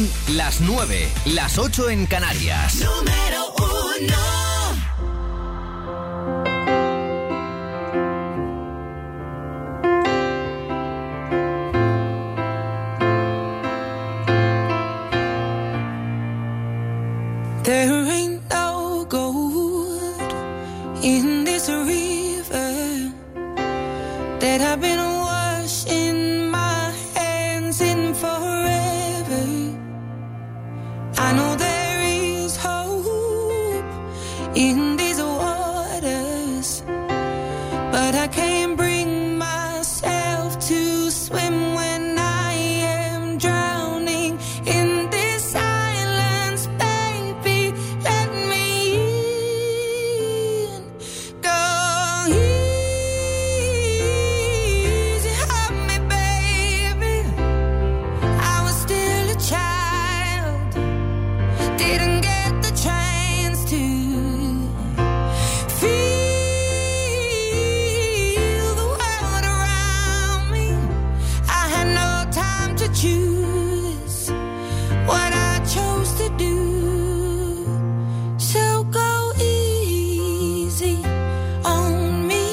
Son las 9, las 8 en Canarias. Número 1. There ain't no gold in this river that I've been washing my hands in forever. I know there is hope in these waters, but I can't bring myself to swim when I am drowning in this silence. Baby, let me in. Go easy on me, baby. I was still a child, didn't get the chance to feel the world around me. I had no time to choose what I chose to do. So go easy on me.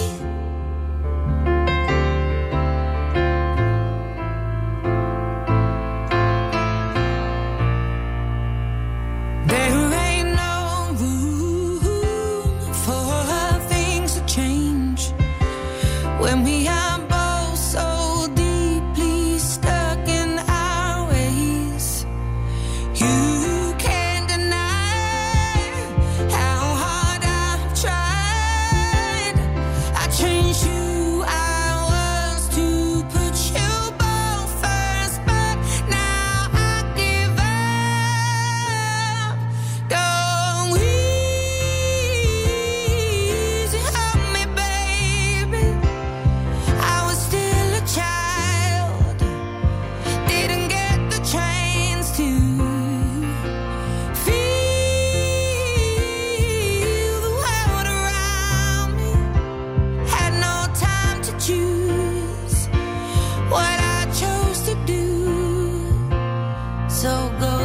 There ain't no room for things to change when we are both so deeply stuck in our ways. You can't deny how hard I've tried. I changed who I was to put you both first, but now I give up. Go easy on me, baby. I was still a child, didn't get the chance to feel the world around me. Had no time to choose what I chose to do. So go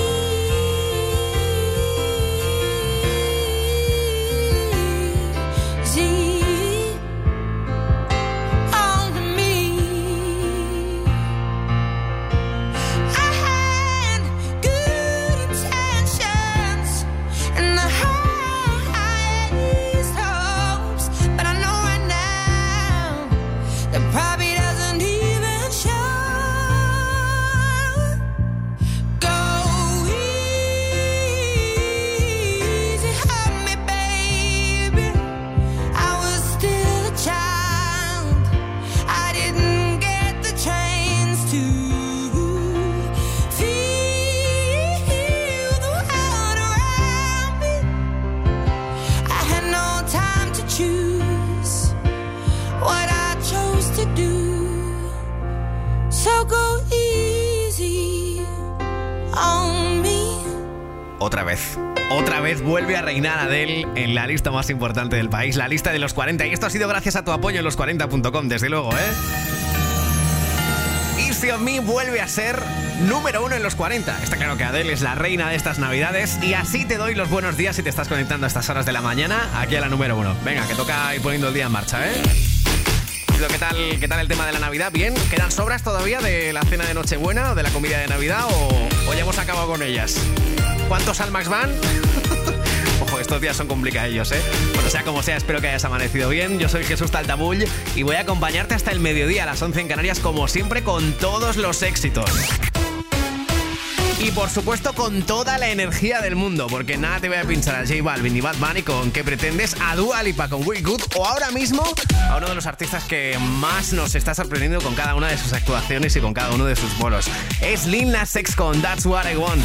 easy on me. I had good intentions and the highest hopes, but I know right now that probably doesn't even show. Go easy on me, baby. I was still a child, I didn't get the chance to feel the world around me. I had no time to choose what I chose to do. So go easy on me. Otra vez vuelve a reinar Adele en la lista más importante del país, la lista de los 40. Y esto ha sido gracias a tu apoyo en los40.com, desde luego, ¿eh? Easy on Me vuelve a ser número 1 en los 40. Está claro que Adele es la reina de estas navidades. Y así te doy los buenos días si te estás conectando a estas horas de la mañana aquí a la número 1. Venga, que toca ir poniendo el día en marcha, ¿eh? ¿Qué tal el tema de la Navidad? ¿Bien? ¿Quedan sobras todavía de la cena de Nochebuena o de la comida de Navidad o ya hemos acabado con ellas? ¿Cuántos Almax van? Ojo, estos días son complicadillos, ¿eh? Bueno, sea como sea, espero que hayas amanecido bien. Yo soy Jesús Taltabull y voy a acompañarte hasta el mediodía, a las 11 en Canarias, como siempre, con todos los éxitos. Y por supuesto con toda la energía del mundo, porque nada te voy a pinchar a J Balvin y Bad Bunny con ¿Qué pretendes?, a Dua Lipa con We Good, o ahora mismo a uno de los artistas que más nos está sorprendiendo con cada una de sus actuaciones y con cada uno de sus bolos. Es Lil Nas X con That's What I Want.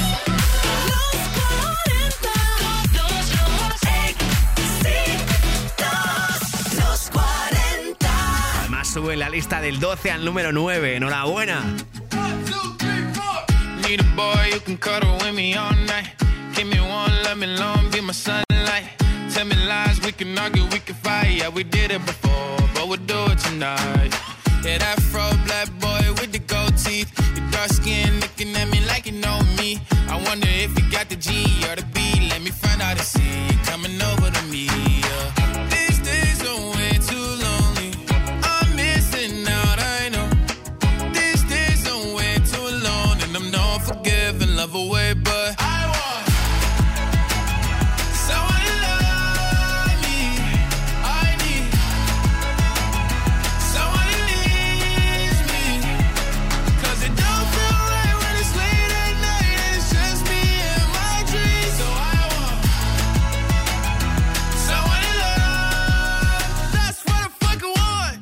Además sube en la lista del 12 al número 9. Enhorabuena. Need a boy who can cuddle with me all night. Give me one, let me long, be my sunlight. Tell me lies, we can argue, we can fight. Yeah, we did it before, but we'll do it tonight. Yeah, that fro black boy with the gold teeth. You dark skin, looking at me like you know me. I wonder if you got the G or the B. Let me find out and see you coming over to me. These days are way too lonely. I'm missing out, I know. These days are way too alone, and I'm not forgiving, love away, but I want someone to love me. I need someone who needs me. 'Cause it don't feel right when it's late at night and it's just me and my dreams. So I want someone to love. That's what I fucking want.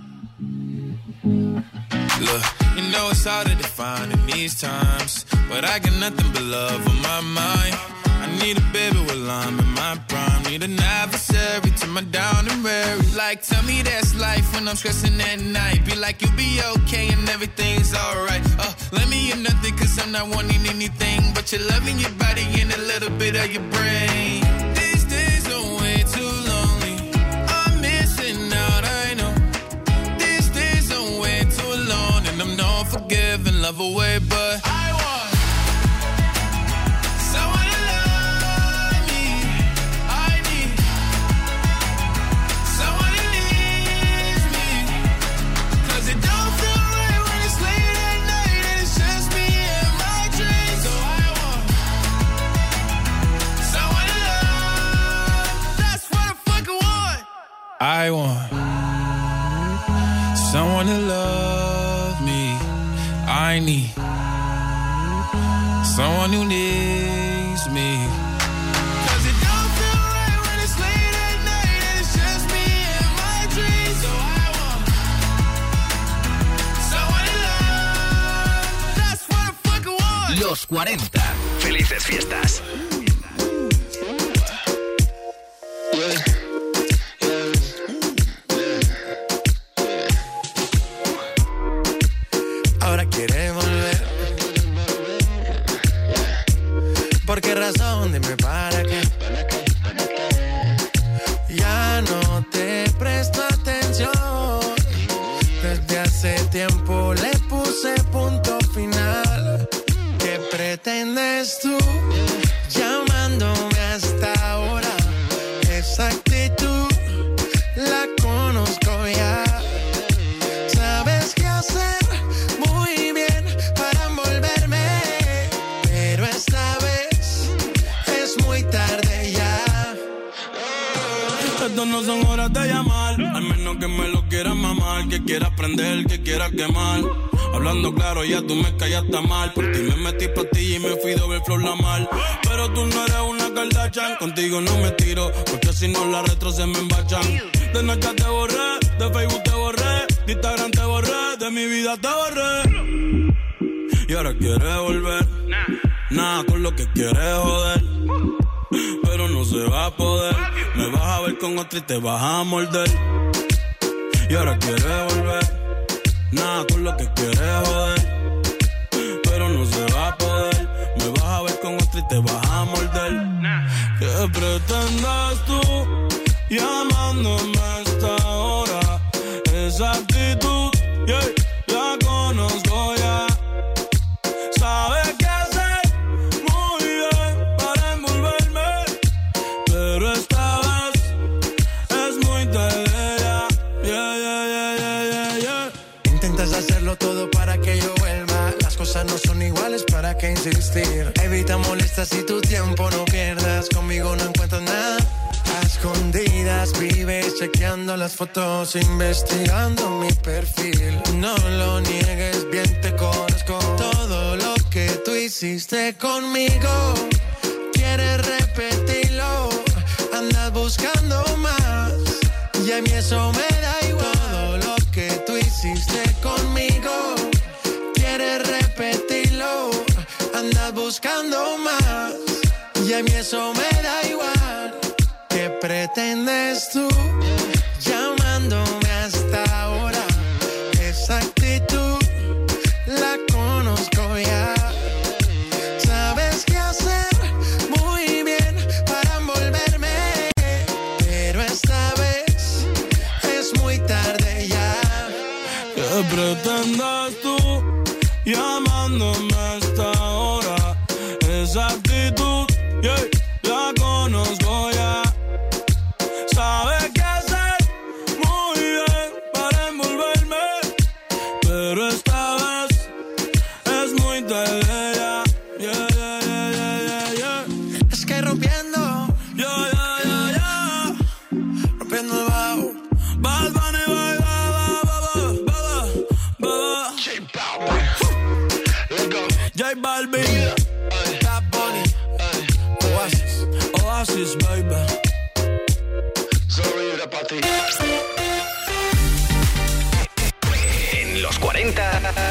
Look, you know it's hard to define in these times, but I got nothing but love on my mind. I need a baby while I'm in my prime. Need an adversary to my down and weary. Like, tell me that's life when I'm stressing at night. Be like, you'll be okay and everything's alright. Let me hear nothing 'cause I'm not wanting anything but your love in your body and a little bit of your brain. These days are way too lonely. I'm missing out, I know. These days are way too alone, and I'm not forgiving, love away, but I want someone to love me. I need someone who needs me. 'Cause it don't feel right when it's late at night and it's just me and my dreams. So I want someone to love. That's what I fucking want. I want someone to love me. I need someone who needs me. 'Cause it don't feel right when it's late at night and it's just me and my dreams. So I want someone to love. That's what I fucking want. Los 40. Felices fiestas. Ahora quiere volver. ¿Por qué razón? Dime para qué. Ya no te presto atención. Desde hace tiempo le puse punto final. ¿Qué pretendes tú llamándome hasta ahora? Esa actitud la conozco ya. Sabes qué hacer muy bien para envolverme, pero esta vez es muy tarde ya. Estas no son horas de llamar, al menos que me lo quieras mamar, que quieras prender, que quieras quemar. Hablando claro, ya tú me callaste mal. Por ti me metí pastilla y me fui doble flor la mal. Pero tú no eres una Kardashian, contigo no me tiro, porque si no las retros se me embachan. De Snapchat te borré, de Facebook te borré, de Instagram te borré, de mi vida te borré. Y ahora quieres volver, nada con lo que quieres joder. Pero no se va a poder, me vas a ver con otra y te vas a morder. Y ahora quieres volver, nada con lo que quieres joder. Pero no se va a poder, me vas a ver con otra y te vas a morder. ¿Qué pretendes tú llamándome a esta hora? Esa actitud, yeah, la conozco ya. Sabes qué hacer muy bien para envolverme, pero esta vez es muy tarde ya. Yeah, yeah, yeah, yeah, yeah, yeah. Intentas hacerlo todo para que yo vuelva. Las cosas no son iguales, ¿para qué insistir? Evita molestas y tu tiempo no pierdas. Conmigo no encuentras nada. A escondidas vives chequeando las fotos, investigando mi perfil. No lo niegues, bien te conozco. Todo lo que tú hiciste conmigo, quieres repetirlo. Andas buscando más y a mí eso me da igual. Todo lo que tú hiciste conmigo, quieres repetirlo. Andas buscando más y a mí eso me da igual. ¿Qué pretendes tú llamándome hasta ahora? Esa actitud la conozco ya. Sabes qué hacer muy bien para envolverme, pero esta vez es muy tarde ya. ¿Qué pretendes tú llamándome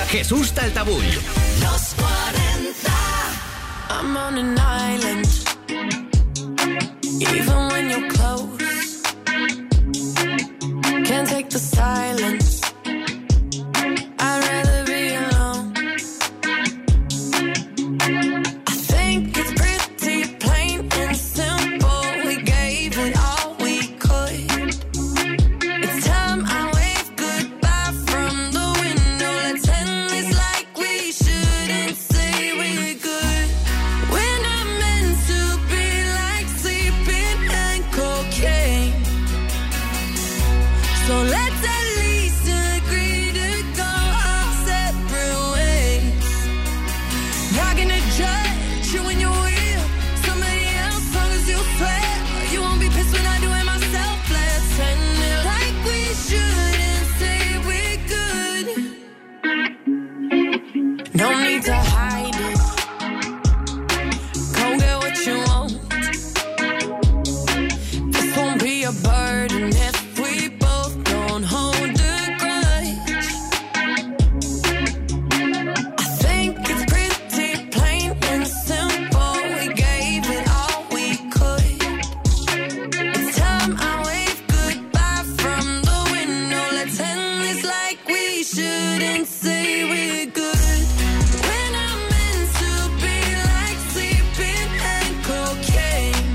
Jesús Taltabull. Los 40. I'm on an island. Even when you're close, can't take the silence. I'd rather be alone. I think it's pretty plain and simple. We gave it all we could. It's time I wave goodbye from the window. Let's end this like we shouldn't say we're good. We're not meant to be like sleeping and cocaine. So let's at least agree to go our separate ways. Not gonna judge you when you're with somebody else, long as you swear you won't be pissed when I do it myself. Let's end it like we shouldn't say we're good. No need to hide it. Go get what you want. This won't be a burden if we both don't hold a grudge. I think it's pretty plain and simple. We gave it all we could. It's time I wave goodbye from the window. Let's end this like we shouldn't say we're good. We're not meant to be like sleeping and cocaine.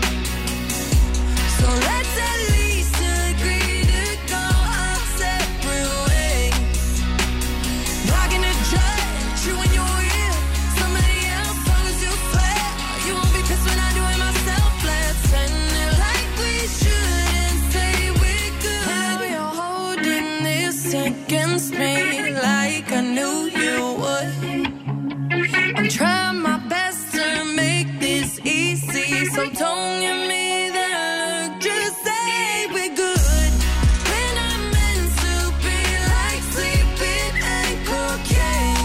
So let's at least agree to go our separate ways. Not gonna judge you when you're with somebody else, long as you swear you won't be pissed when I do it myself. Let's end it like we shouldn't say we're good. Now you're holding this against me like I knew you would. I'm trying my best to make this easy, so don't give me that look, just say we're good. We're not meant to be like sleeping and cocaine.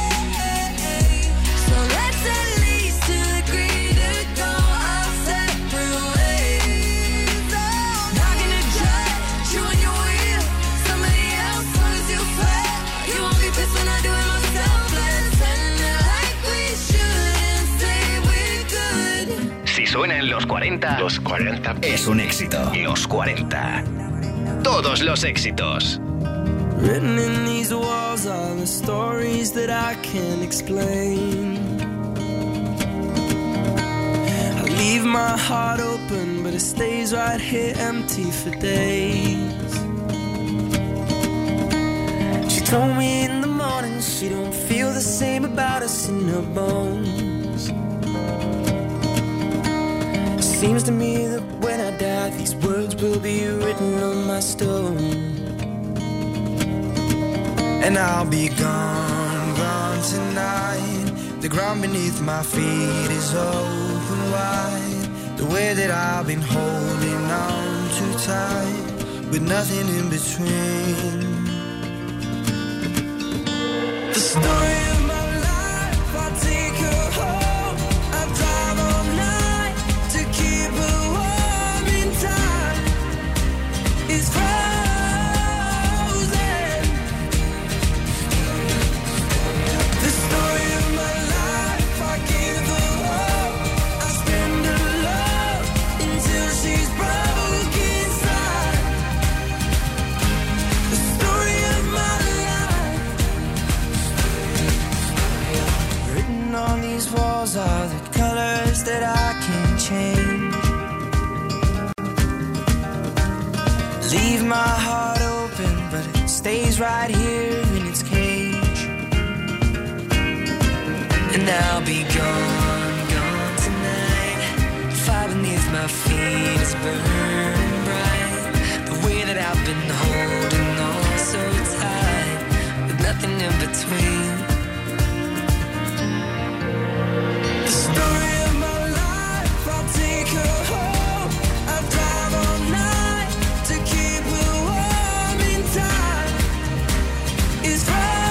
So let's at least agree to go our separate ways. Not gonna judge you when you're with somebody else, long as you swear you won't be pissed when I do it myself. Let's end it like we shouldn't say we're good. Si suena en los 40, es un éxito. Los 40. Todos los éxitos. Written in these walls are the stories that I can't explain. I leave my heart open, but it stays right here empty for days. She told me in the morning she don't feel the same about us in her bones. Seems to me that when I die, these words will be written on my stone. And I'll be gone, gone tonight. The ground beneath my feet is open wide. The way that I've been holding on too tight, with nothing in between. The story of my life, I take her home. I drive all night to keep her warm in time. It's frozen. The story of my life, I give her hope. I spend her love until she's broke inside. The story of my life. Written on these walls are the colors that I can't change. Leave my heart open, but it stays right here in its cage. And I'll be gone, gone tonight. Fire beneath my feet is burning bright. The way that I've been holding on so tight, with nothing in between. The story of my life, I'll take her home. I drive all night to keep her warm in time. It's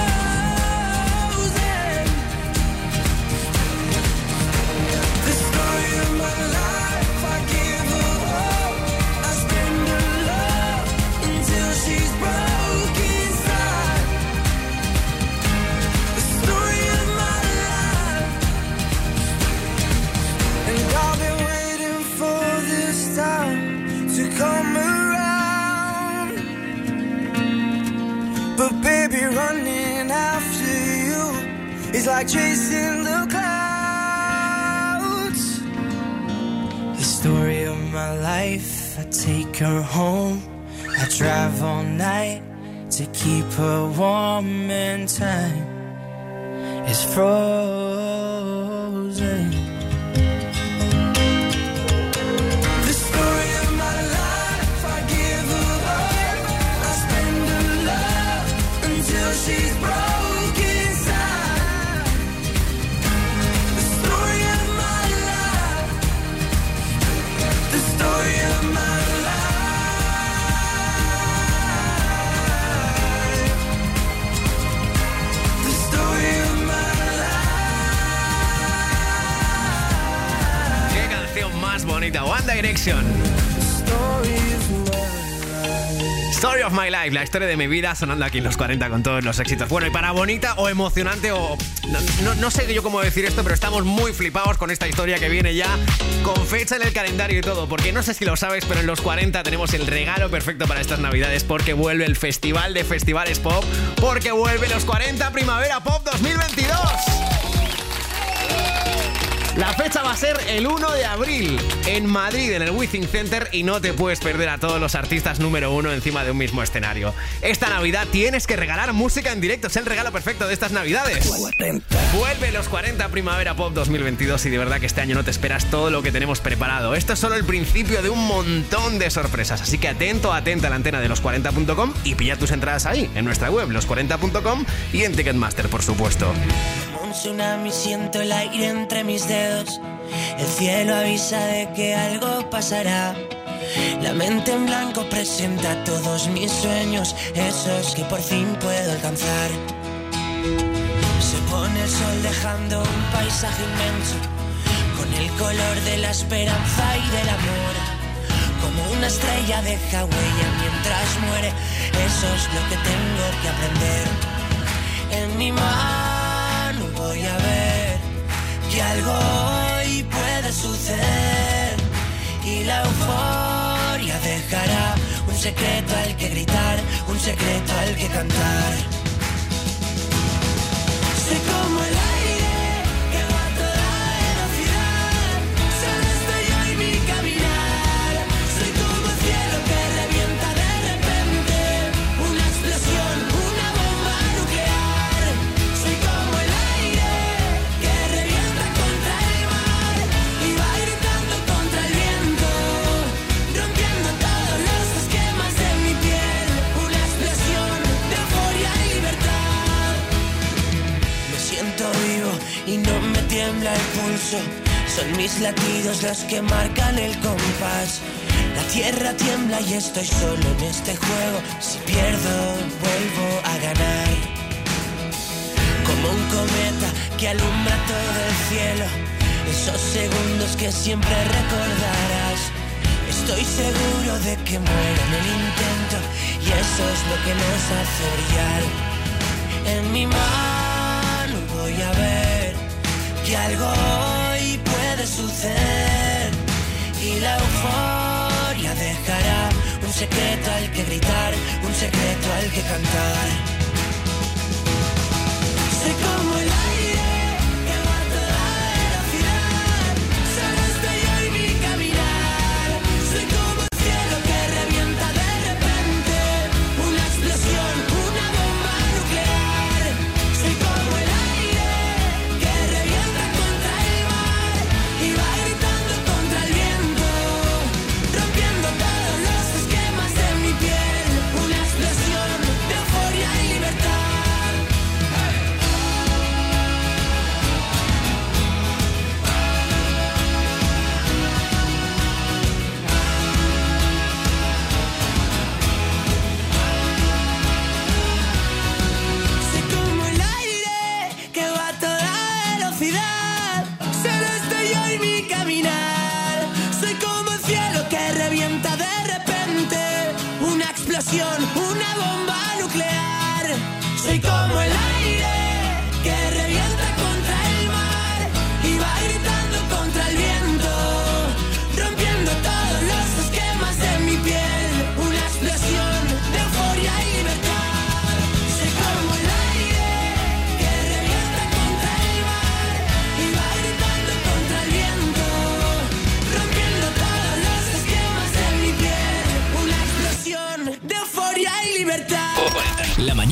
frozen. The story of my life, I give her hope. It's like chasing the clouds. The story of my life, I take her home. I drive all night to keep her warm and time is frozen. The story of my life, I give her up. I spend her love until she's broken inside. The story of my life. The story of my life. Más bonita, One Direction. Story of my life, la historia de mi vida sonando aquí en los 40 con todos los éxitos. Bueno, y para bonita o emocionante o... No sé yo cómo decir esto, pero estamos muy flipados con esta historia que viene ya con fecha en el calendario y todo. Porque no sé si lo sabes, pero en los 40 tenemos el regalo perfecto para estas navidades porque vuelve el Festival de Festivales Pop, porque vuelve los 40 Primavera Pop 2022. La fecha va a ser el 1 de abril en Madrid, en el Withing Center, y no te puedes perder a todos los artistas número uno encima de un mismo escenario. Esta Navidad tienes que regalar música en directo, es el regalo perfecto de estas Navidades. Vuelve los 40 Primavera Pop 2022 y de verdad que este año no te esperas todo lo que tenemos preparado. Esto es solo el principio de un montón de sorpresas, así que atenta a la antena de los40.com y pilla tus entradas ahí, en nuestra web, los40.com y en Ticketmaster, por supuesto. Un tsunami, siento el aire entre mis dedos. El cielo avisa de que algo pasará. La mente en blanco presenta todos mis sueños, esos que por fin puedo alcanzar. Se pone el sol dejando un paisaje inmenso, con el color de la esperanza y del amor. Como una estrella deja huella mientras muere, eso es lo que tengo que aprender. En mi mano voy a ver que algo hoy puede suceder y la euforia dejará un secreto al que gritar, un secreto al que cantar. Sé como el aire que va a toda velocidad, solo estoy yo y mi caminar. Soy como el cielo que revienta de repente, una explosión, una bomba nuclear. Soy como el aire que revienta contra el mar y va gritando contra el viento, rompiendo todos los esquemas de mi piel. Una explosión de euforia y libertad. Me siento vivo y no me tiembla el pulso. Son mis latidos los que marcan el compás. La tierra tiembla y estoy solo en este juego. Si pierdo, vuelvo a ganar. Como un cometa que alumbra todo el cielo, esos segundos que siempre recordarás. Estoy seguro de que muero en el intento y eso es lo que nos hace brillar. En mi mano voy a ver que algo hoy puede suceder y la euforia dejará un secreto al que gritar, un secreto al que cantar. Sé como el aire que va a toda velocidad, solo estoy yo y mi caminar. Soy como el cielo que revienta de repente, una explosión, una bomba nuclear. Soy como el aire que revienta contra el mar y va gritando contra el viento, rompiendo todos los esquemas de mi piel. Una explosión de euforia y libertad. Soy como el aire que va a toda velocidad, solo estoy yo y mi caminar. Soy como el cielo que revienta de repente, una explosión, una bomba nuclear. Soy como el aire que revienta contra el mar y va gritando contra el viento, rompiendo todos los esquemas de mi piel. Una explosión de euforia y libertad. Soy como el aire que revienta contra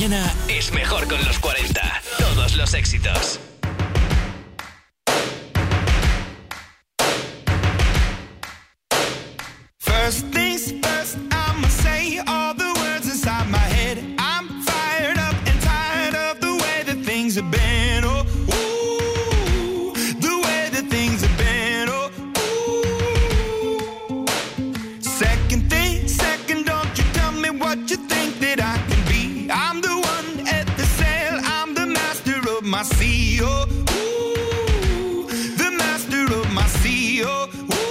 mañana es mejor con los 40. Todos los éxitos. First things first, I'ma say all the words inside my head. I'm fired up and tired of the way that things have been. Oh, ooh, the way that things have been. Oh, ooh. Second thing, second, don't you tell me what you think that I can be. I'm the one at the sail, I'm the master of my sea. Oh, ooh, the master of my sea. Oh,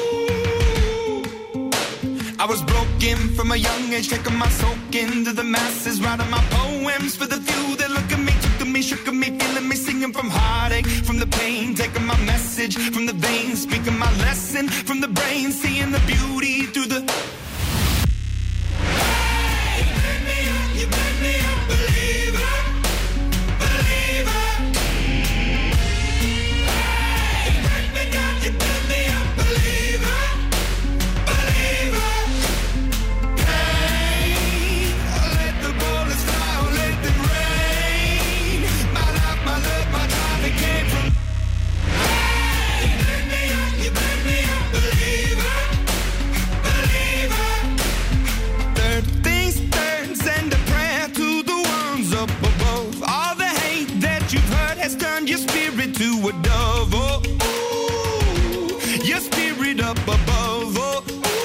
I was broken from a young age, taking my soak into the masses, writing my poems for the few that look at me, took to me, shook at me, feeling me, singing from heartache, from the pain, taking my message from the veins, speaking my lesson from the brain, seeing the beauty through the... Hey, you made me a believer, believer. Hey, you break me down, you made me a believer. Has turned your spirit to a dove, oh, ooh, your spirit up above, oh,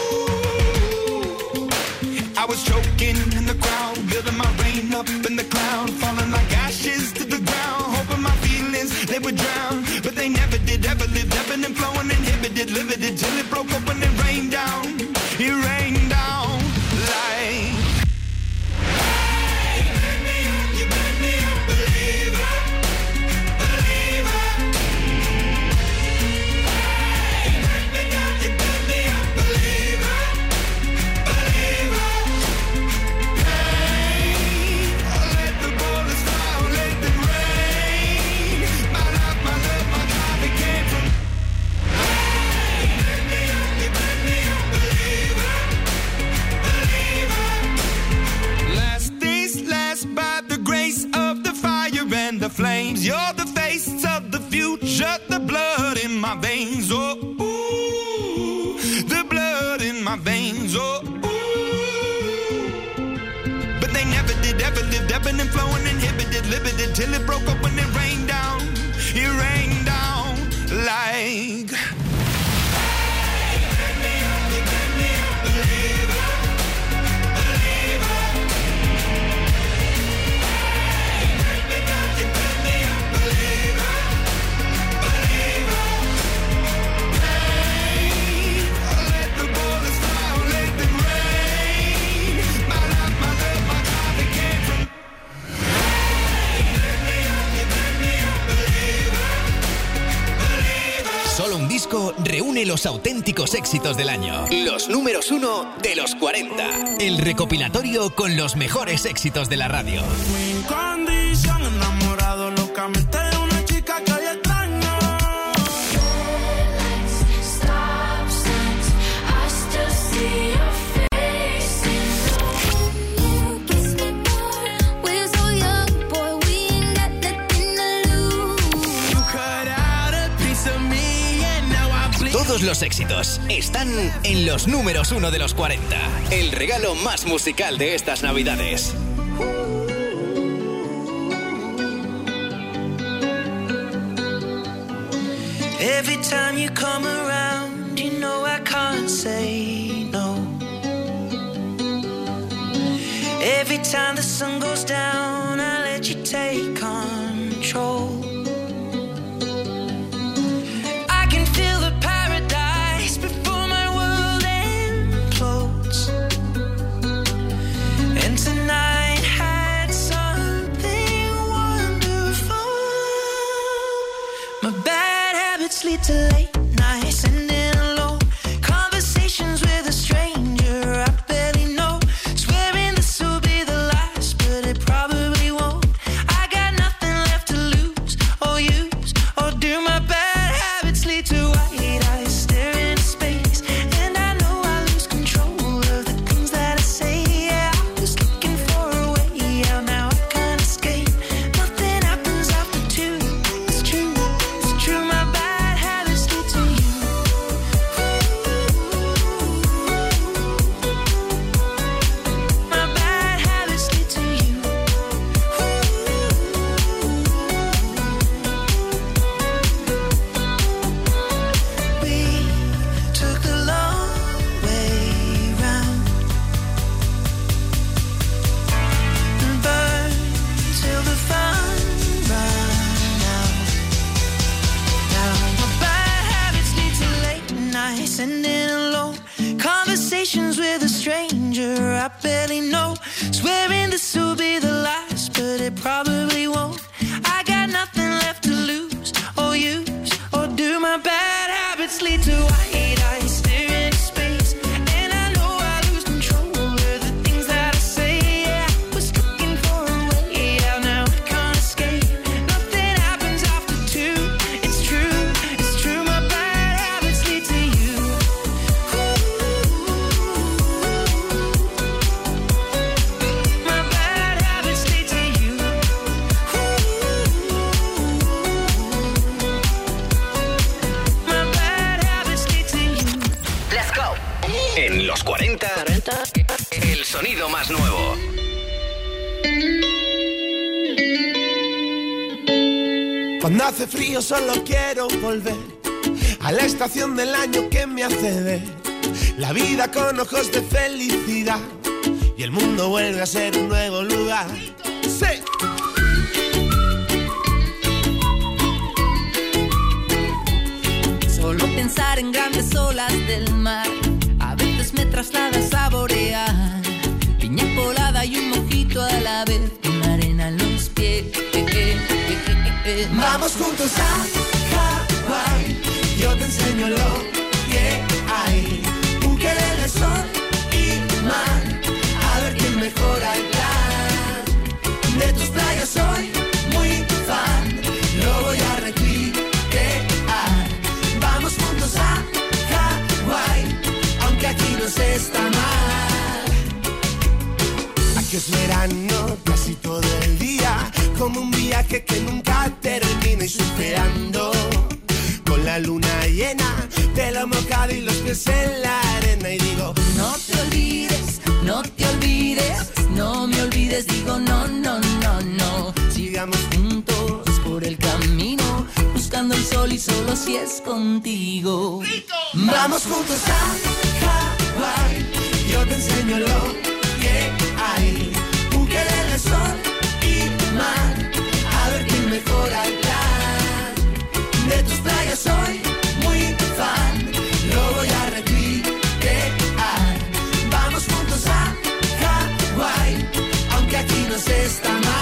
ooh. I was choking in the crowd, building my rain up in the cloud, falling like ashes to the ground, hoping my feelings, they would drown, but they never did, ever lived, ebbing and flowing, inhibited, limited, till it broke open and rained down, it rained down like... Hey, you made me a believer. By the grace of the fire and the flames, you're the face of the future, the blood in my veins, oh, ooh, the blood in my veins, oh, ooh. But they never did, ever lived, ebbing and flowing, inhibited, limited, till it broke up when it rained down like... Solo un disco reúne los auténticos éxitos del año. Los números 1 de los 40. El recopilatorio con los mejores éxitos de la radio. Sin condición, enamorado locamente de una chica que hoy extraño. Todos los éxitos están en los números 1 de los 40. El regalo más musical de estas Navidades. Every time you come around, you know I can't say no. Every time the sun goes down, I let you take control. Lead to late nights and in alone conversations with a stranger I barely know, swearing this will be the last, but it probably won't. I got nothing left to lose, with a stranger I barely know. Swearing this will be the last, but it probably won't. I got nothing left to lose or use, or do my bad habits lead to white eyes staring into space? And I know I lose control of the things that I say. Yeah, I was looking for a way out, now I can't escape. Nothing happens after two. It's true, my bad habits lead to you. My bad habits lead to you. My bad habits lead to you. Let's go. En los 40, el sonido más nuevo. Cuando hace frío solo quiero volver a la estación del año que me hace ver la vida con ojos de felicidad y el mundo vuelve a ser un nuevo lugar. ¡Sí! Solo pensar en grandes olas del mar a veces me traslada a saborear piña colada y un mojito a la vez con arena en los pies. Vamos juntos a Hawái, yo te enseño lo que hay. Ukelele, sol y mar, a ver quién mejora el plan. De tus playas soy muy fan, lo voy a recrear. Vamos juntos a Hawái, aunque aquí no se está mal. Aquí es verano casi todo el día, como un viaje que nunca termina y surfeando con la luna llena, pelo mojado y los pies en la arena. Y digo, No te olvides, no te olvides, no me olvides, digo no, no, no, no. sigamos Juntos por el camino, buscando el sol y solo si es contigo. Vamos juntos a Hawái, yo te enseño lo que hay. Ukelele, sol y mar, a ver quién mejora el plan. De tus playas soy muy fan, lo voy a recrear. Vamos juntos a Hawái, aunque aquí no se está mal.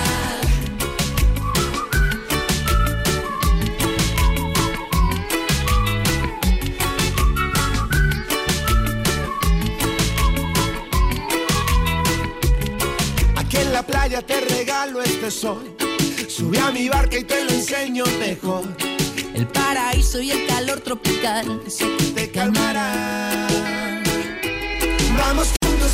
Aquí en la playa te regalo este sol. Sube a mi barca y te lo enseño mejor. El paraíso y el calor tropical sé que Te calmará. Vamos juntos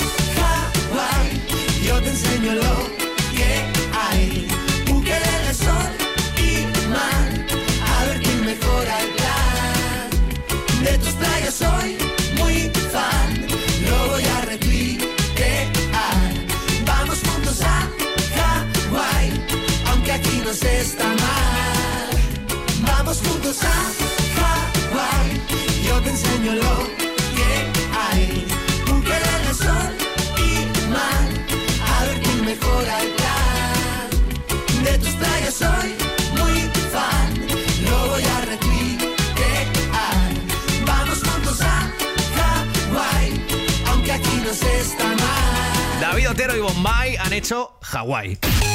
a Hawái, yo te enseño lo que hay. Ukelele, sol y mar, a ver quién mejora el plan. De tus playas soy muy fan, lo voy a recrear. Vamos juntos a Hawái, aunque aquí no se está mal. Vamos juntos a Hawái, yo te enseño lo que hay. Ukelele, sol y mar, a ver quién mejora el plan. De tus playas soy muy fan, lo voy a recrear. Vamos juntos a Hawái, aunque aquí no se está mal. David Otero y Bombay han hecho Hawái.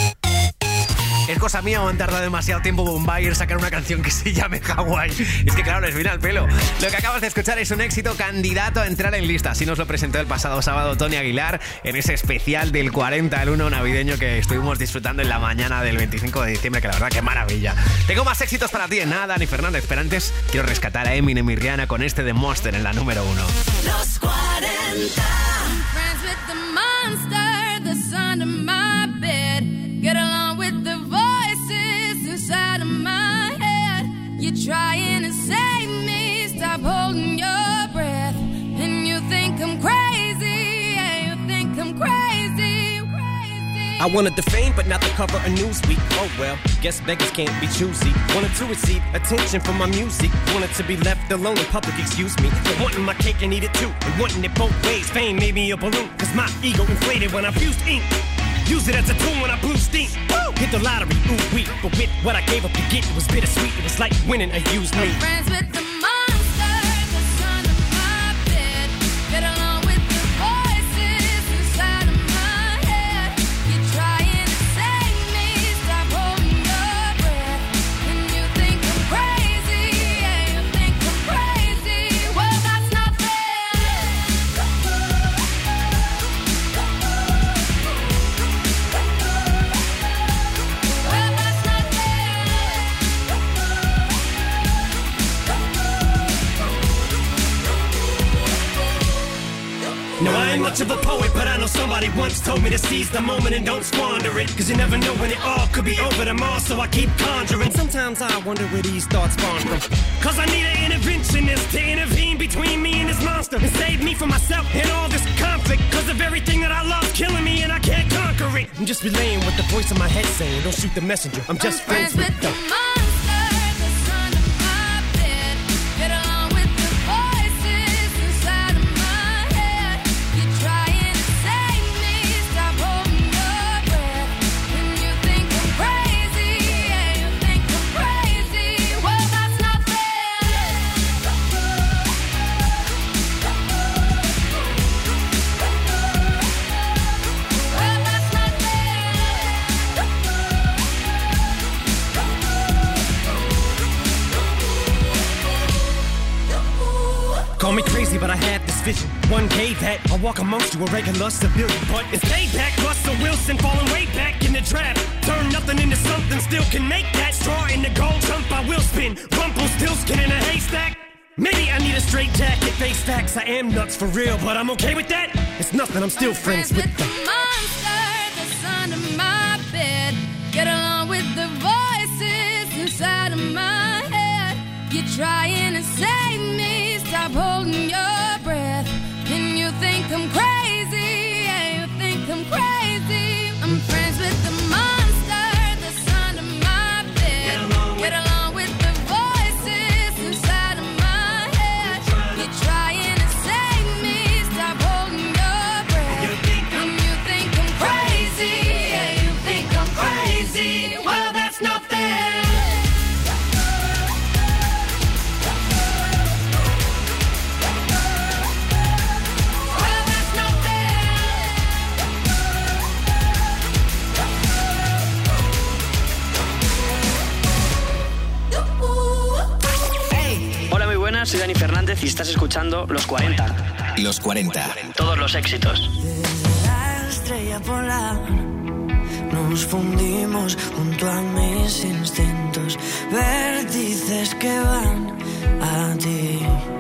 ¿Es cosa mía o han tardado demasiado tiempo Bombay en sacar una canción que se llame Hawái? Es que claro, les viene al pelo. Lo que acabas de escuchar es un éxito candidato a entrar en lista. Así nos lo presentó el pasado sábado Tony Aguilar en ese especial del 40 al 1 navideño que estuvimos disfrutando en la mañana del 25 de diciembre, que la verdad, qué maravilla. Tengo más éxitos para ti en nada, Dani Fernández, pero antes quiero rescatar a Eminem y Rihanna con este de Monster en la número 1. Los 40. Friends with the monster that's under my bed. Get along with the voices inside of my head. You're trying to save me, stop holding your breath. And you think I'm crazy, yeah, you think I'm crazy, crazy. I wanted the fame, but not the cover of Newsweek. Oh well, guess beggars can't be choosy. Wanted to receive attention from my music. Wanted to be left alone in public, excuse me. But wanting my cake and eat it too, and wanting it both ways. Fame made me a balloon, cause my ego inflated when I fused ink. Use it as a tool when I blew steam. Woo! Hit the lottery, ooh wee. But with what I gave up to get, it was bittersweet. It was like winning a used me. Friends with the monster that's under my bed. Get along with No, I ain't much of a poet, but I know somebody once told me to seize the moment and don't squander it. Cause you never know when it all could be over tomorrow, so I keep conjuring. Sometimes I wonder where these thoughts spawn from. Cause I need an interventionist to intervene between me and this monster and save me from myself and all this conflict. Cause of everything that I love killing me and I can't conquer it. I'm just relaying what the voice in my head saying. Don't shoot the messenger, I'm just friends with the monster that's under my bed. Get along with the voices inside of my head. You're trying to save me, stop holding your breath. When you think I'm crazy, yeah, you think I'm crazy. Well, that's not fair. Well, that's not Call me crazy, but I had this vision. One day that I'll walk amongst you, a regular civilian. But it's payback, Russell Wilson falling way back in the draft. Turn nothing into something, still can make that. Straw in the gold jump, I will spin. Rumpelstiltskin in a haystack. Maybe I need a straight jacket, face facts. I am nuts for real, but I'm okay with that. It's nothing, I'm still friends with the monster that's under my bed. Get along with the voices inside of my head. You're trying to save me, stop holding your breath. And you think I'm crazy, yeah, you think I'm crazy. I'm friends with the monster that's under my bed. Get along with the voices inside of my head. You're trying to save me, stop holding your breath. And you think I'm crazy, yeah, you think I'm crazy. Well, that's not fair. Hola, muy buenas, soy Dani Fernández y estás escuchando Los 40. Los 40. Todos los éxitos. Desde la estrella polar nos fundimos junto a mis instintos, vértices que van a ti.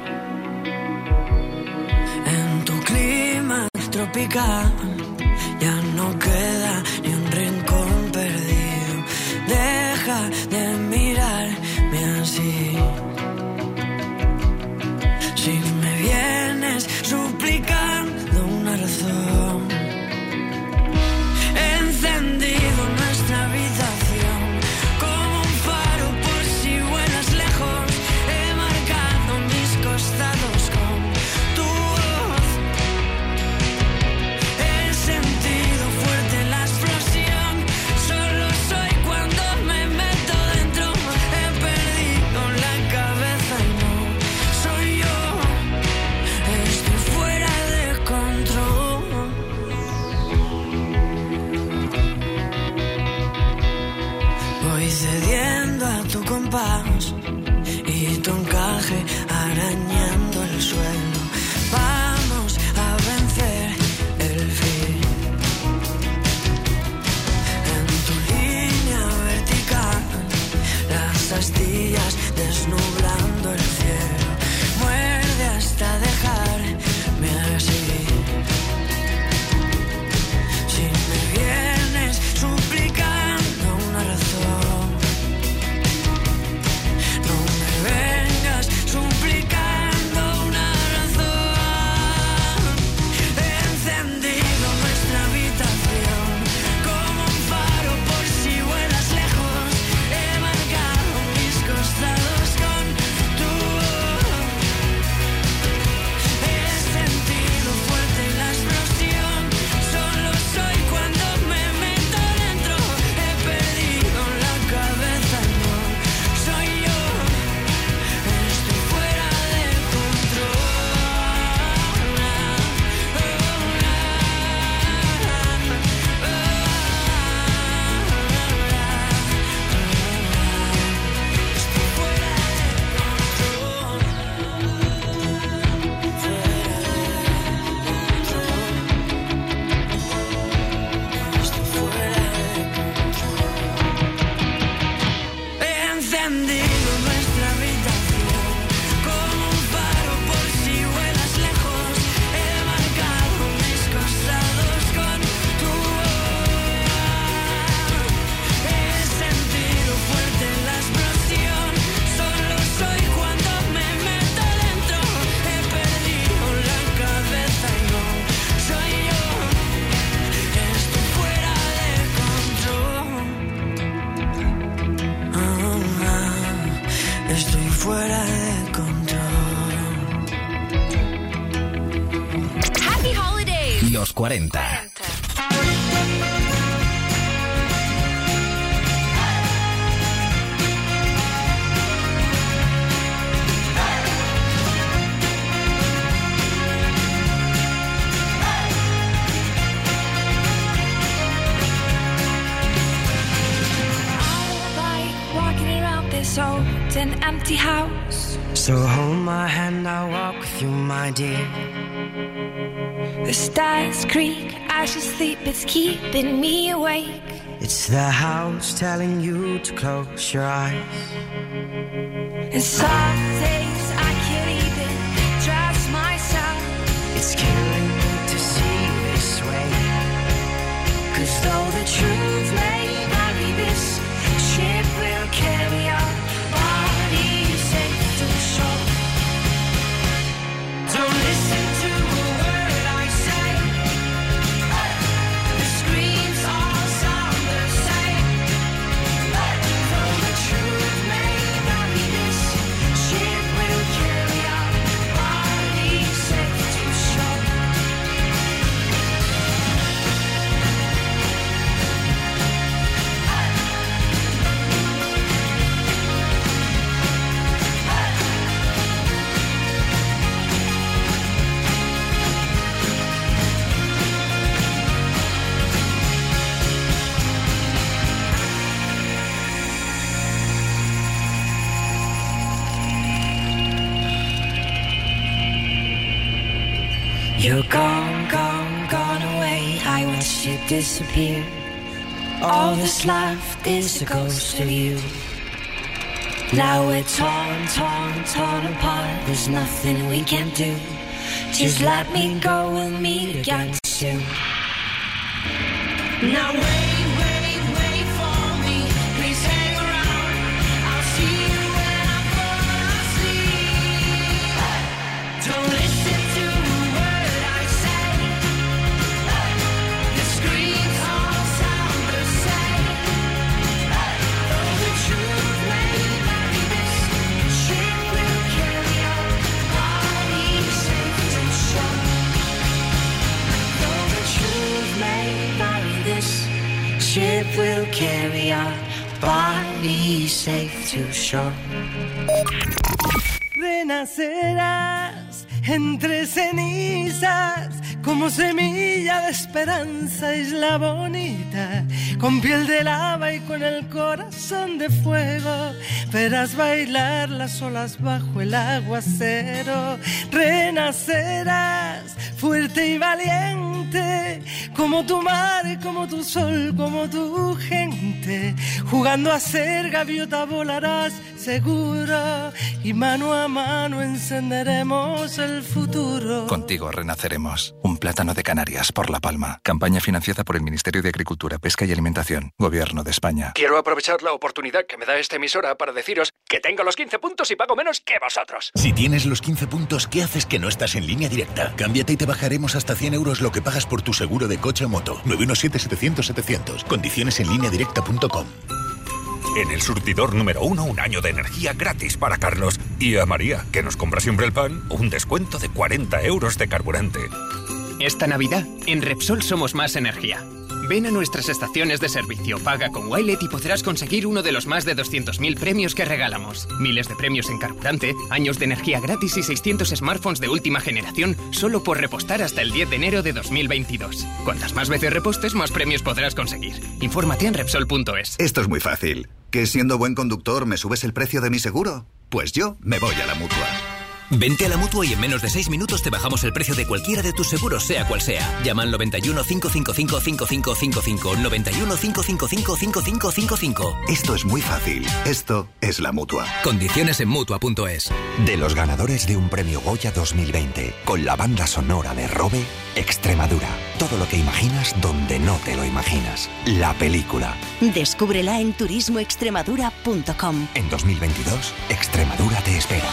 En tu clima tropical ya no queda ni un rincón perdido. Deja de mirarme así. Si me vienes suplicando una razón, he encendido nuestra habitación como un faro por si vuelas lejos. He marcado mis costados con tu voz. He sentido fuerte la explosión. Solo soy cuando me meto dentro. He perdido la cabeza y no soy yo. Estoy fuera de control. Voy cediendo a tu compás y tu encaje arañando el suelo. Vamos a vencer el fin. En tu línea vertical, las astillas desnublando el cielo. Muerde hasta dejarme así. Si me vienes suplicando una razón, los 40. Old and empty house. So hold my hand, I'll walk with you, my dear. The stars creak as you sleep, it's keeping me awake. It's the house telling you to close your eyes. And some days I can't even trust myself. It's killing me to see this way. 'Cause though the truth may vary, this ship will carry our bodies safe to shore. Don't listen to a word I say. The screams all sound the same. Though the truth may vary, this ship will carry our bodies safe to shore. You're gone, gone, gone away. I watched you disappear. All that's left is a ghost of you. Now we're torn, torn, torn apart. There's nothing we can do. Just let me go, we'll meet again soon. Now wait, wait, wait for me. Please hang around. I'll see you when I fall asleep. Don't listen to a word I say. The screams all sound the same. Though the truth may vary, this ship will carry our bodies safe to shore. Though the truth may vary, this ship will carry our bodies safe to shore. Renacerás entre cenizas como semilla de esperanza, isla bonita, con piel de lava y con el corazón de fuego. Verás bailar las olas bajo el aguacero. Renacerás fuerte y valiente, como tu mar, como tu sol, como tu gente. Jugando a ser gaviota volarás seguro y mano a mano encenderemos el futuro. Contigo renaceremos. Un plátano de Canarias por La Palma. Campaña financiada por el Ministerio de Agricultura, Pesca y Alimentación. Gobierno de España. Quiero aprovechar la oportunidad que me da esta emisora para deciros que tengo los 15 puntos y pago menos que vosotros. Si tienes los 15 puntos, ¿qué haces que no estás en Línea Directa? Cámbiate y te bajaremos hasta 100 euros lo que pagas por tu seguro de coche o moto. 917-700-700. Condiciones en lineadirecta.com. En el surtidor número 1, un año de energía gratis para Carlos. Y a María, que nos compra siempre el pan, un descuento de 40 euros de carburante. Esta Navidad, en Repsol somos más energía. Ven a nuestras estaciones de servicio, paga con Wilet y podrás conseguir uno de los más de 200.000 premios que regalamos. Miles de premios en carburante, años de energía gratis y 600 smartphones de última generación solo por repostar hasta el 10 de enero de 2022. Cuantas más veces repostes, más premios podrás conseguir. Infórmate en Repsol.es. Esto es muy fácil. ¿Que siendo buen conductor me subes el precio de mi seguro? Pues yo me voy a la Mutua. Vente a la Mutua y en menos de 6 minutos te bajamos el precio de cualquiera de tus seguros, sea cual sea. Llama al 91 555 5555. 91 555 5555. Esto es muy fácil. Esto es la Mutua. Condiciones en Mutua.es. De los ganadores de un premio Goya 2020, con la banda sonora de Robe, Extremadura. Todo lo que imaginas donde no te lo imaginas. La película. Descúbrela en turismoextremadura.com. En 2022, Extremadura te espera.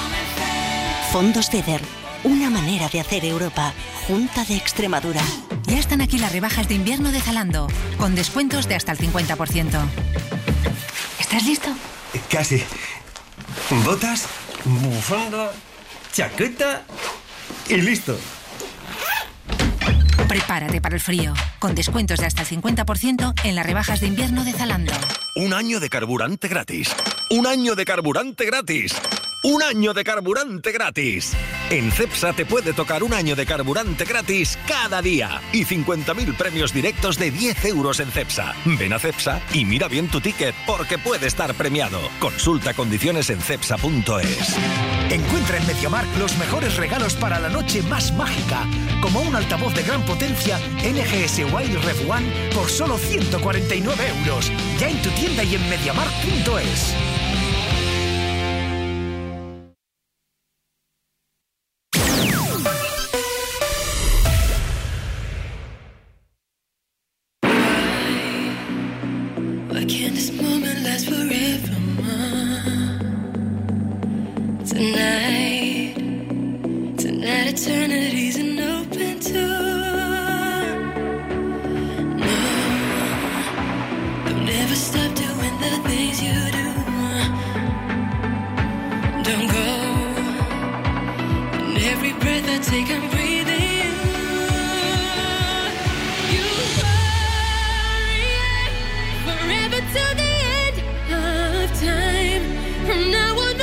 Fondos FEDER, una manera de hacer Europa. Junta de Extremadura. Ya están aquí las rebajas de invierno de Zalando, con descuentos de hasta el 50%. ¿Estás listo? Casi. Botas, bufanda, chaqueta y listo. Prepárate para el frío, con descuentos de hasta el 50% en las rebajas de invierno de Zalando. Un año de carburante gratis. Un año de carburante gratis. ¡Un año de carburante gratis! En Cepsa te puede tocar un año de carburante gratis cada día y 50.000 premios directos de 10 euros en Cepsa. Ven a Cepsa y mira bien tu ticket porque puede estar premiado. Consulta condiciones en cepsa.es. Encuentra en MediaMarkt los mejores regalos para la noche más mágica, como un altavoz de gran potencia NGS Wild Rev One por solo 149 euros. Ya en tu tienda y en MediaMarkt.es. Why can't this moment last forever? Tonight eternity's an open door. No, don't ever stop doing the things you do. Don't go. And every breath I take, I'm breathing. You are forever till the end of time. From now on.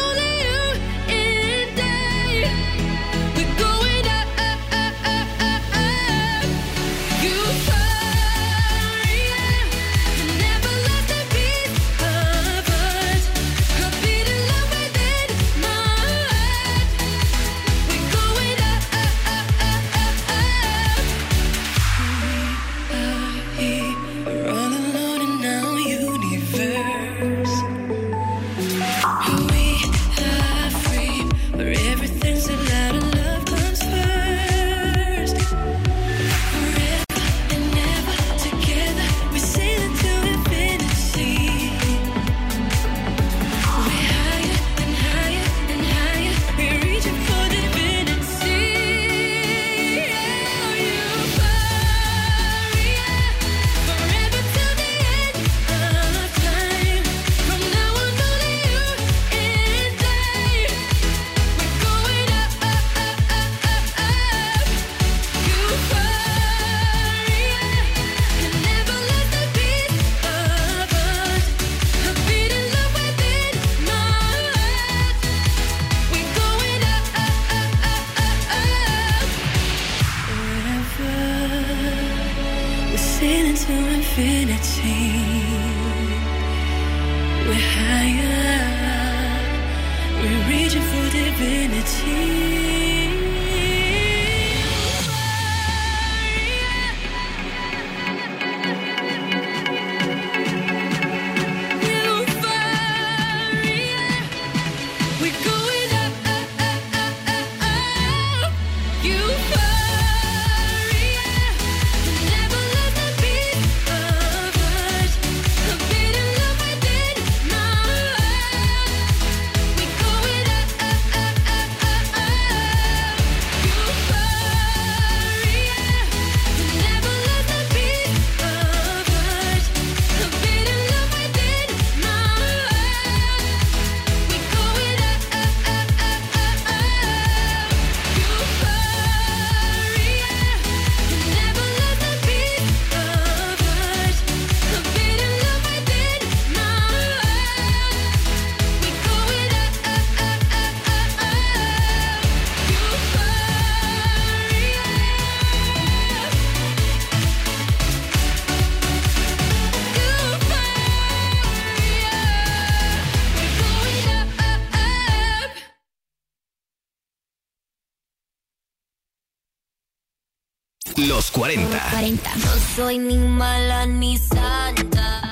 Los 40. No soy ni mala ni santa.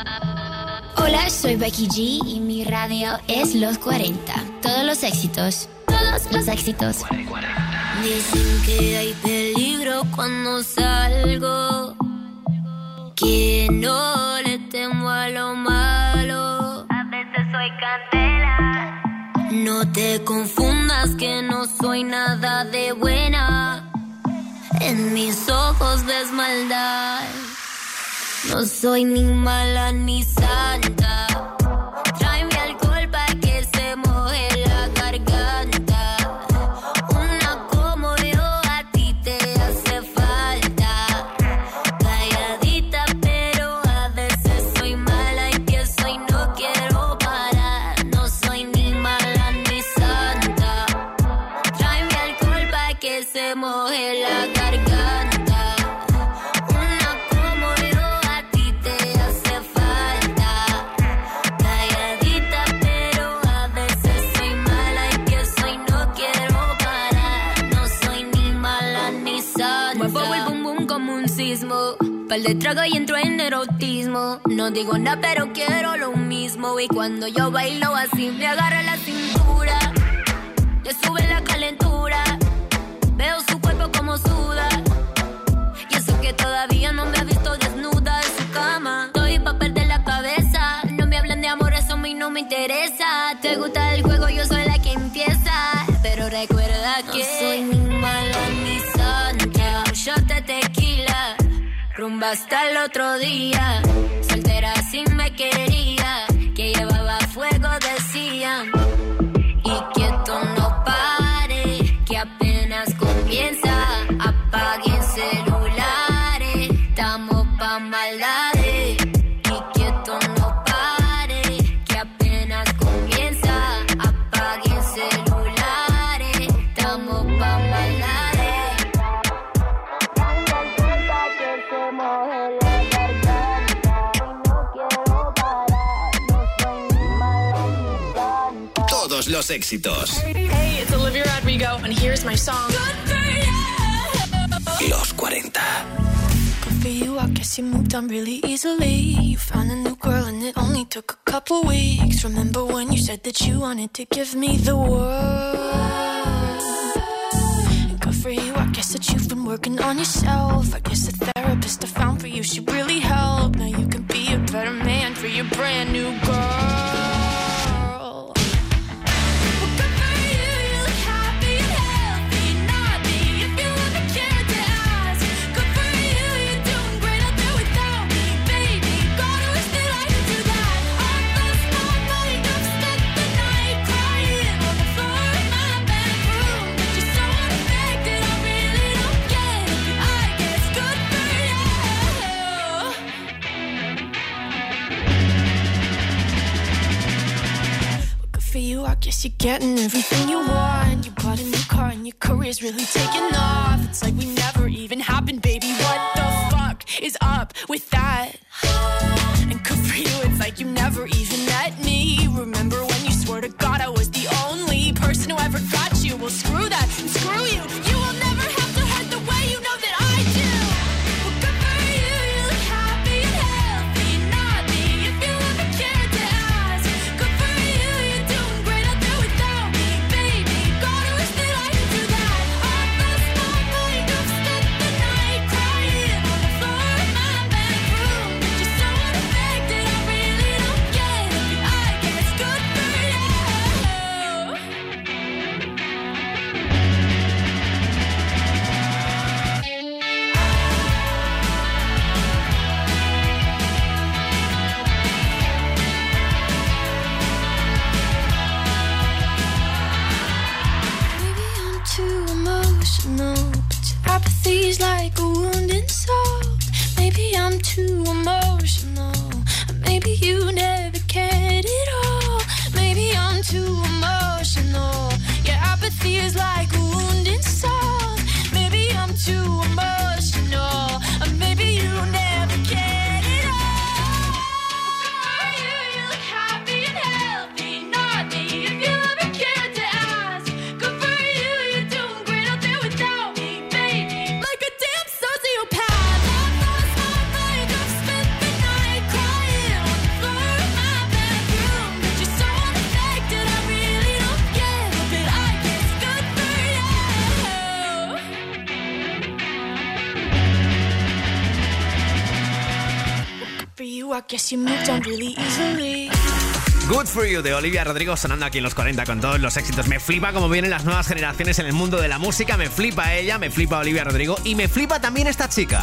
Hola, soy Becky G y mi radio es Los 40. Todos los éxitos. Todos los éxitos. Dicen que hay peligro cuando salgo, que no le temo a lo malo. A veces soy candela. No te confundas que no soy nada de buena. En mis ojos ves maldad. No soy ni mala ni santa. Tráeme alcohol pa' que se moje la garganta. Una como yo a ti te hace falta. exorcismo. Par de trago y entro en erotismo. No digo nada pero quiero lo mismo. Y cuando yo bailo así me agarra la cintura, le sube la calentura. Veo su cuerpo como suda. Y eso que todavía no me ha visto desnuda en su cama. Estoy pa' perder la cabeza. No me hablan de amor, eso a mí no me interesa. Te gusta el juego, yo soy la que empieza. Pero recuerda que no soy ni mala ni santa. Un shot de tequila, rumba hasta el otro día. Soltera si me quería, que llevaba fuego decían. Y que esto no pare, que apenas comienza. Apaguen celulares, estamos pa' maldades. Y que esto no pare, que apenas comienza. Apaguen celulares, estamos pa' maldades. Todos los éxitos. Hey, it's Olivia Rodrigo, and here's my song. Los 40. Good for you, I guess you moved on really easily. You found a new girl, and it only took a couple weeks. Remember when you said that you wanted to give me the world? And good for you, I guess that you've been working on yourself. I guess the therapist I found for you should really help. Now you can be a better man for your brand new girl. I guess you're getting everything you want. You bought a new car and your career's really taking off. It's like we never even happened, baby. What the fuck is up with that? And good for you, it's like you never even met me. Remember when you swore to God I was the only person who ever got you? Well, screw that and screw you. You will never have to hurt the way you know that I do. Well, good for you, you look happy and healthy. Not me, if you ever cared to ask. Good for you, you're doing great out there without me, baby. God, I wish that I could do that. I lost my mind, I've spent the night crying on the floor in my bedroom. Just so unaffected, I really don't get it. I guess good for you. Maybe I'm too emotional, but your apathy's like a wounded soul. Maybe I'm too emotional, maybe you never cared at all. Maybe I'm too emotional, your apathy is like a wounded soul. Maybe I'm too emotional, maybe you never cared at all. You look happy and healthy, not me, if you ever cared to ask. Good for you, you're doing great out there without me, baby. Like a damn sociopath. I've lost my mind, I've spent the night crying on the floor in my bedroom. But you're so unaffected, I really don't get it. But I guess good for you. Good for you, I guess you moved on really easily. Good for You de Olivia Rodrigo sonando aquí en los 40 con todos los éxitos. Me flipa cómo vienen las nuevas generaciones en el mundo de la música. Me flipa ella, me flipa Olivia Rodrigo y me flipa también esta chica.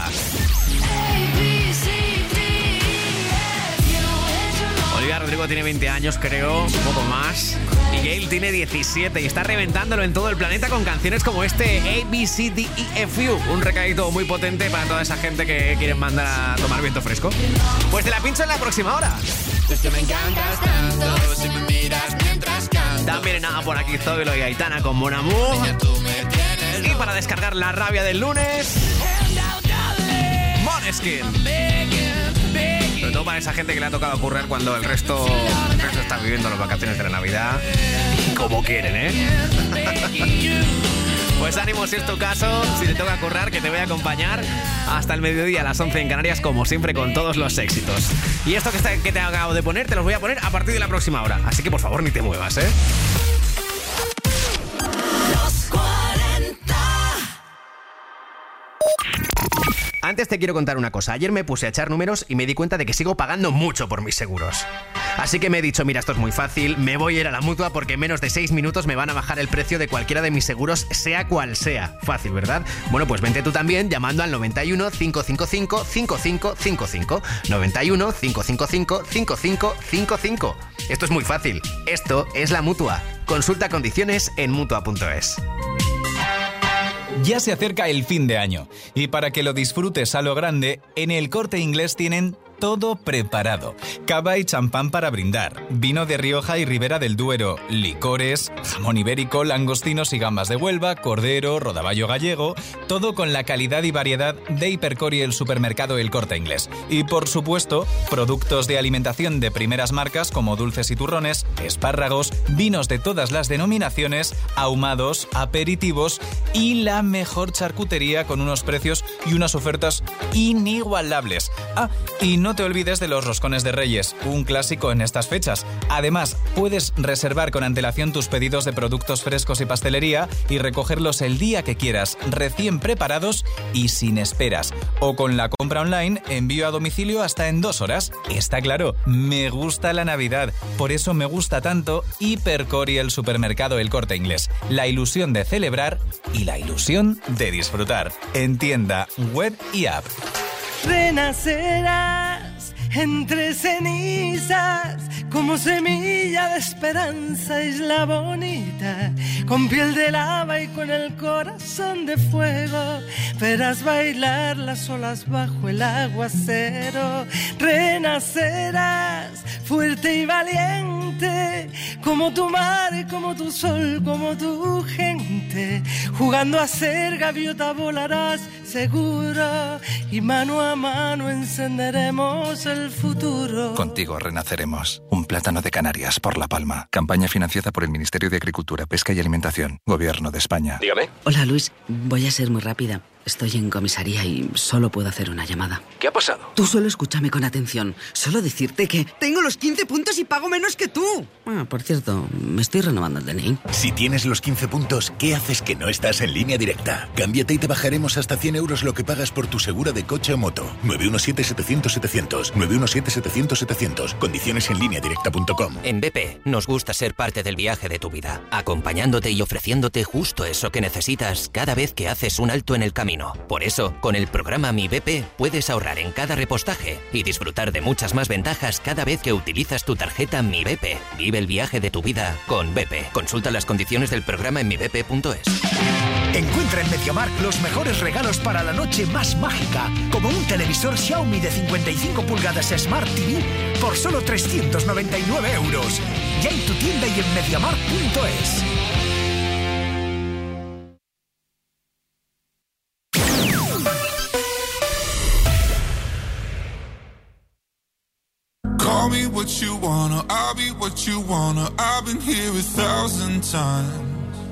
Olivia Rodrigo tiene 20 años, creo, un poco más. Y Gayle tiene 17 y está reventándolo en todo el planeta con canciones como este ABCDEFU. Un recadito muy potente para toda esa gente que quieren mandar a tomar viento fresco. Pues te la pincho en la próxima hora. Es que me encantas tanto, si me miras mientras canto. También nada por aquí Zoilo y Aitana con Mon Amour. Y para descargar la rabia del lunes, Måneskin. Sobre todo para esa gente que le ha tocado currar cuando el resto está viviendo las vacaciones de la Navidad como quieren, ¿eh? Pues ánimo si es tu caso, si te toca currar, que te voy a acompañar hasta el mediodía a las 11 en Canarias, como siempre, con todos los éxitos. Y esto que te acabo de poner, te los voy a poner a partir de la próxima hora. Así que por favor ni te muevas, ¿eh? Antes te quiero contar una cosa. Ayer me puse a echar números y me di cuenta de que sigo pagando mucho por mis seguros. Así que me he dicho, mira, esto es muy fácil, me voy a ir a la Mutua porque en menos de 6 minutos me van a bajar el precio de cualquiera de mis seguros, sea cual sea. Fácil, ¿verdad? Bueno, pues vente tú también llamando al 91 555 5555. 91 555 5555. Esto es muy fácil. Esto es la Mutua. Consulta condiciones en Mutua.es. Ya se acerca el fin de año y para que lo disfrutes a lo grande, en El Corte Inglés tienen todo preparado. Cava y champán para brindar, vino de Rioja y Ribera del Duero, licores, jamón ibérico, langostinos y gambas de Huelva, cordero, rodaballo gallego, todo con la calidad y variedad de Hipercor y el supermercado El Corte Inglés. Y por supuesto, productos de alimentación de primeras marcas como dulces y turrones, espárragos, vinos de todas las denominaciones, ahumados, aperitivos y la mejor charcutería con unos precios y unas ofertas inigualables. Ah, y no te olvides de los roscones de Reyes, un clásico en estas fechas. Además, puedes reservar con antelación tus pedidos de productos frescos y pastelería y recogerlos el día que quieras, recién preparados y sin esperas. O con la compra online, envío a domicilio hasta en 2 horas. Está claro, me gusta la Navidad, por eso me gusta tanto Hipercor y el supermercado El Corte Inglés. La ilusión de celebrar y la ilusión de disfrutar. En tienda, web y app. Renacerás entre cenizas como semilla de esperanza, isla bonita, con piel de lava y con el corazón de fuego. Verás bailar las olas bajo el aguacero. Renacerás fuerte y valiente, como tu mar, como tu sol, como tu gente. Jugando a ser gaviota volarás seguro y mano a mano encenderemos el futuro. Contigo renaceremos. Un plátano de Canarias por La Palma. Campaña financiada por el Ministerio de Agricultura, Pesca y Alimentación. Gobierno de España. Dígame. Hola, Luis. Voy a ser muy rápida. Estoy en comisaría y solo puedo hacer una llamada. ¿Qué ha pasado? Tú solo escúchame con atención. Solo decirte que tengo los 15 puntos y pago menos que tú. Ah, por cierto, me estoy renovando el DNI. Si tienes los 15 puntos, ¿qué haces que no estás en Línea Directa? Cámbiate y te bajaremos hasta 100 euros lo que pagas por tu seguro de coche o moto. 917-700-700. 917-700-700. Condiciones en lineadirecta.com. En BP nos gusta ser parte del viaje de tu vida, acompañándote y ofreciéndote justo eso que necesitas cada vez que haces un alto en el camino. Por eso, con el programa Mi BP puedes ahorrar en cada repostaje y disfrutar de muchas más ventajas cada vez que utilizas tu tarjeta Mi BP. Vive el viaje de tu vida con BP. Consulta las condiciones del programa en mibp.es. Encuentra en MediaMarkt los mejores regalos para la noche más mágica, como un televisor Xiaomi de 55 pulgadas Smart TV por solo 399 euros. Ya en tu tienda y en MediaMarkt.es. Call me what you wanna, I'll be what you wanna. I've been here 1,000 times.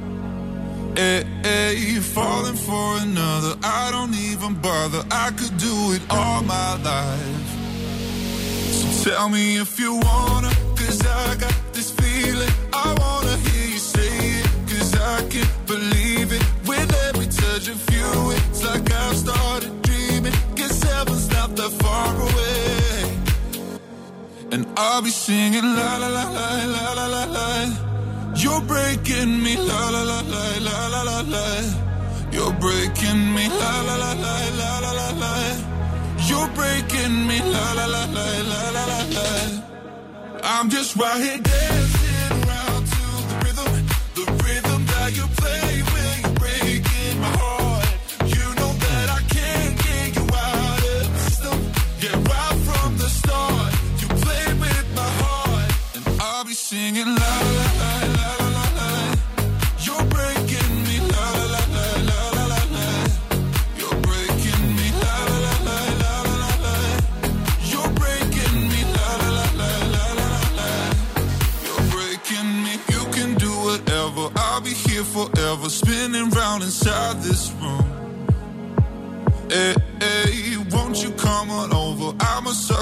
Hey, falling for another, I don't even bother. I could do it all my life. So tell me if you wanna, 'cause I got this feeling. I wanna hear you say it, 'cause I can't believe it. With every touch of you, it's like I've started dreaming. 'Cause heaven's not that far away. And I'll be singing la la la la la la la la. You're breaking me la la la la la la la la. You're breaking me la la la la la la la la. You're breaking me la la la la la la la la. I'm just right here dancing around to the rhythm that you play when you're breaking my heart. You know that I can't get you out of the system. Yeah, right from the start. I'll be singing la la la la la la la. You're breaking me la la la la la la la la. You're breaking me la la la la la la la la. You're breaking me la la la la la la la la. You're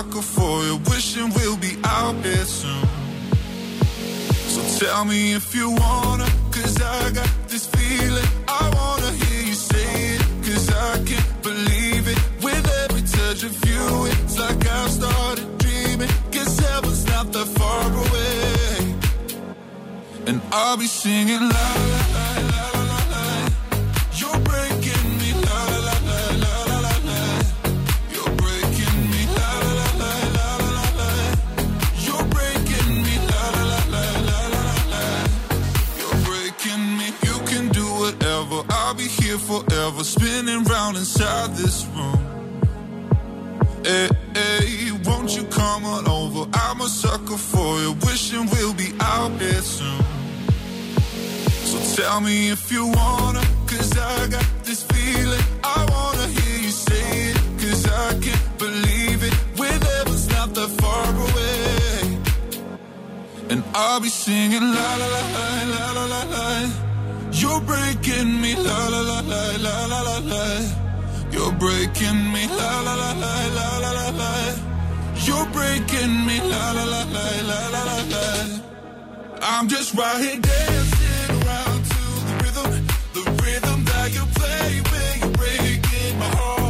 sucker for you, wishing we'll be out here soon. So tell me if you wanna, cause I got this feeling. I wanna hear you say it, cause I can't believe it. With every touch of you, it's like I've started dreaming. Guess heaven's not that far away. And I'll be singing la la la la la la. You're breaking me la la la la la la la. You're breaking me la la la la la la la. You're breaking me la la la la la la la. You're breaking me. You can do whatever. I'll be here forever, spinning round inside this room. Hey, hey, won't you come on over? I'm a sucker for you, wishing we'll be out there soon. So tell me if you wanna, cause I got this feeling. I wanna hear you say it, cause I can't believe it. With heaven's not that far away. And I'll be singing la la la la la la la. You're breaking me la la la la la la la la. You're breaking me la la la la la la la la. You're breaking me la la la la la la la la. I'm just right here dancing around to the rhythm that you play when you're breaking my heart.